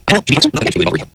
Panel. To be answered. Nothing to do over again.